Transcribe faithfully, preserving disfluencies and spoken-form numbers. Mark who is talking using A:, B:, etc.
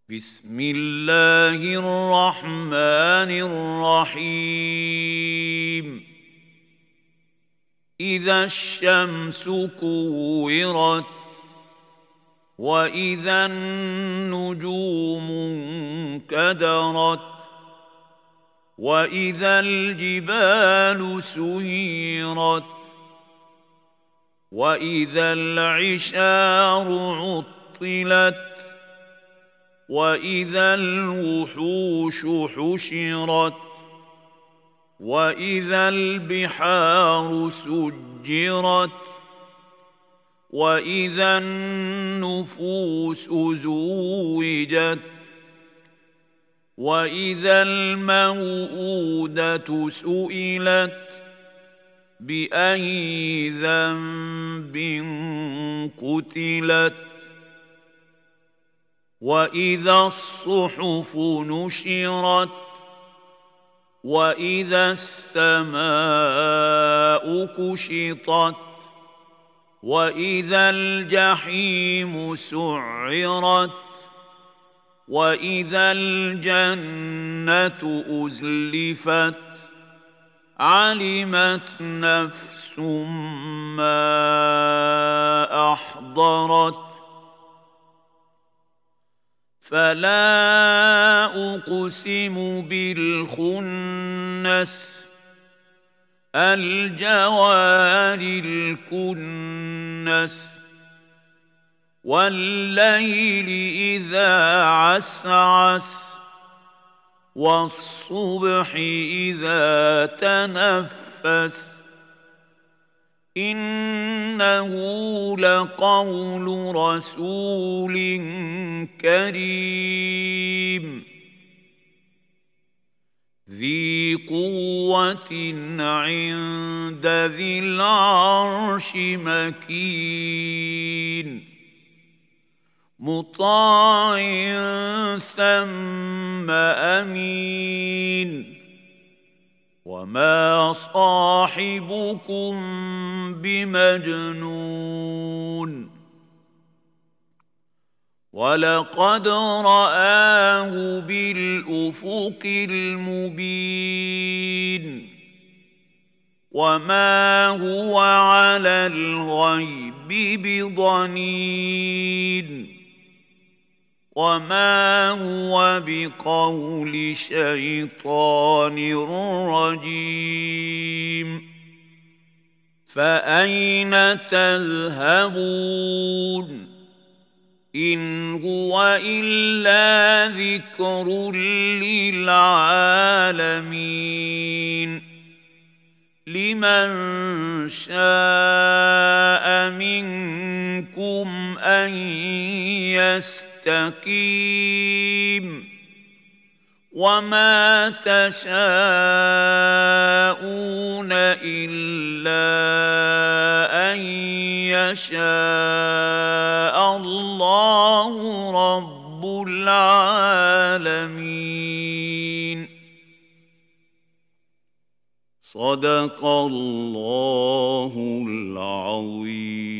A: بسم الله الرحمن الرحيم إذا الشمس كورت وإذا النجوم انكدرت وإذا الجبال سيرت وإذا العشار عطلت وإذا الوحوش حشرت وإذا البحار سجرت وإذا النفوس زوجت وإذا الموءودة سئلت بأي ذنب قتلت وإذا الصحف نشرت وإذا السماء كشطت وإذا الجحيم سعرت وإذا الجنة أزلفت علمت نفس ما أحضرت فلا أقسم بالخنس الجوار الكنس والليل إذا عسعس والصبح إذا تنفس إنه لقول رسول كريم ذي قوة عند ذي العرش مكين مطاع ثم أمين وما صاحبكم بمجنون ولقد رآه بالأفق المبين وما هو على الغيب بضنين وما هو بقول شيطان رجيم فأين تذهبون إن هو إلا ذكر للعالمين لمن شاء منكم أن يستقيم وما تشاءون إلا أن يشاء الله رب العالمين صدق الله العظيم.